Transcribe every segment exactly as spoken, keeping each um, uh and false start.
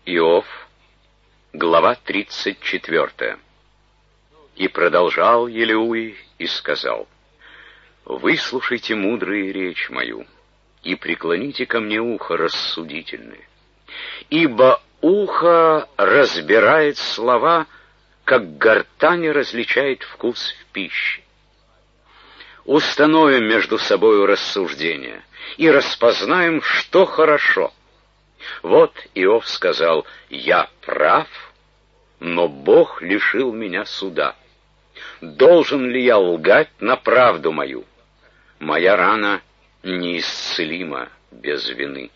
Иов, глава тридцать четвёртая. И продолжал Елеуи и сказал: «Выслушайте, мудрые, речь мою, и преклоните ко мне ухо рассудительное. Ибо ухо разбирает слова, как гортань различает вкус в пище. Установим между собою рассуждения и распознаем, что хорошо. Вот Иов сказал: я прав, но Бог лишил меня суда. Должен ли я лгать на правду мою? Моя рана неисцелима без вины.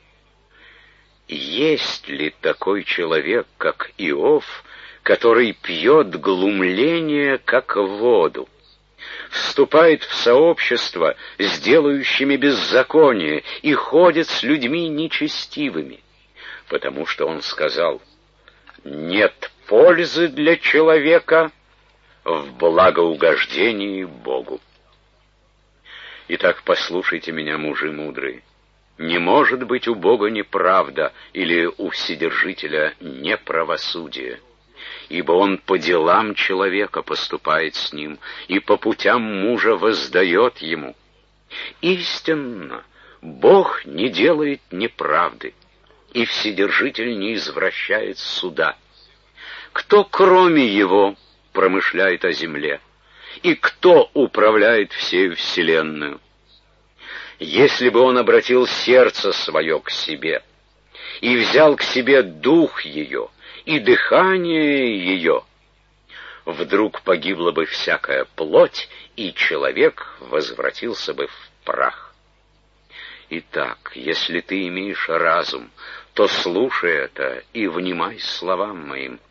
Есть ли такой человек, как Иов, который пьет глумление, как воду, вступает в сообщество с делающими беззаконие и ходит с людьми нечестивыми? Потому что он сказал: нет пользы для человека в благоугождении Богу. Итак, послушайте меня, мужи мудрые. Не может быть у Бога неправда или у Вседержителя неправосудие, ибо Он по делам человека поступает с ним, и по путям мужа воздает ему. Истинно, Бог не делает неправды, и Вседержитель не извращает суда. Кто, кроме Его, промышляет о земле, и кто управляет всей вселенную? Если бы Он обратил сердце свое к себе и взял к себе дух ее и дыхание ее, вдруг погибла бы всякая плоть, и человек возвратился бы в прах. Итак, если ты имеешь разум, то слушай это и внимай словам моим.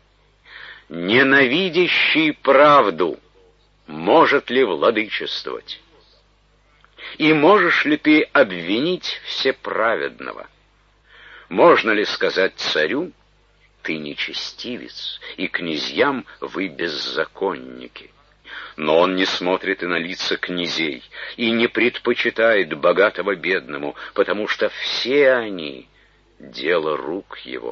Ненавидящий правду может ли владычествовать? И можешь ли ты обвинить всеправедного? Можно ли сказать царю: ты нечестивец, и князьям: вы беззаконники? Но он не смотрит и на лица князей, и не предпочитает богатого бедному, потому что все они — дело рук его.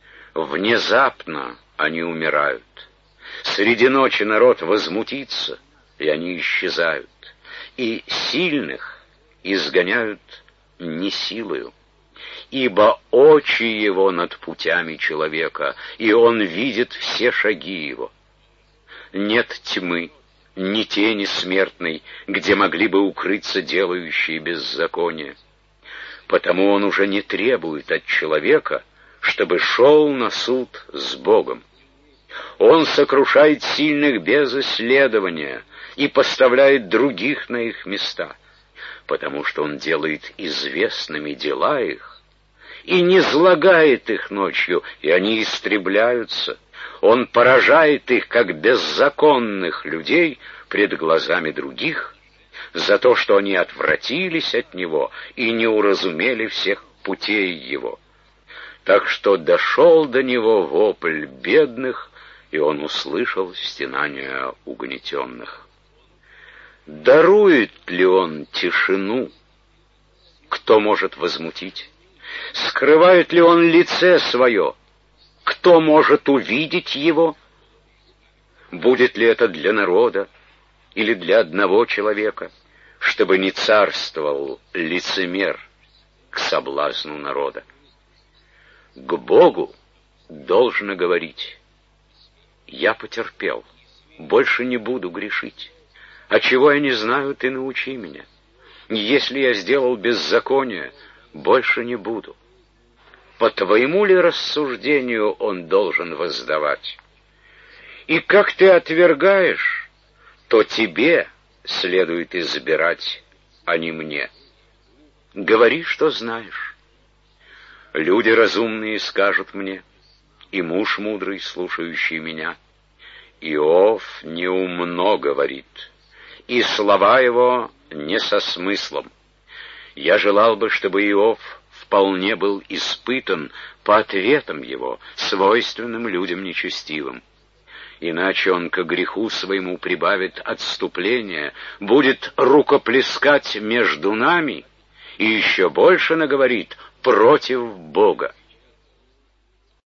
Внезапно они умирают. Среди ночи народ возмутится, и они исчезают. И сильных изгоняют не силою, ибо очи его над путями человека, и он видит все шаги его. Нет тьмы, ни тени смертной, где могли бы укрыться делающие беззаконие. Потому он уже не требует от человека, чтобы шел на суд с Богом. Он сокрушает сильных без исследования и поставляет других на их места, потому что он делает известными дела их и не злагает их ночью, и они истребляются. Он поражает их, как беззаконных людей, пред глазами других, за то, что они отвратились от него и не уразумели всех путей его. Так что дошел до него вопль бедных, и он услышал стенания угнетенных. Дарует ли он тишину? Кто может возмутить? Скрывает ли он лице свое? Кто может увидеть его? Будет ли это для народа или для одного человека, чтобы не царствовал лицемер к соблазну народа? К Богу должно говорить: я потерпел, больше не буду грешить. А чего я не знаю, ты научи меня. Если я сделал беззаконие, больше не буду. По твоему ли рассуждению он должен воздавать? И как ты отвергаешь, то тебе следует избирать, а не мне. Говори, что знаешь. Люди разумные скажут мне, и муж мудрый, слушающий меня: Иов неумно говорит, и слова его не со смыслом. Я желал бы, чтобы Иов вполне был испытан по ответам его, свойственным людям нечестивым. Иначе он ко греху своему прибавит отступление, будет рукоплескать между нами и еще больше наговорит против Бога.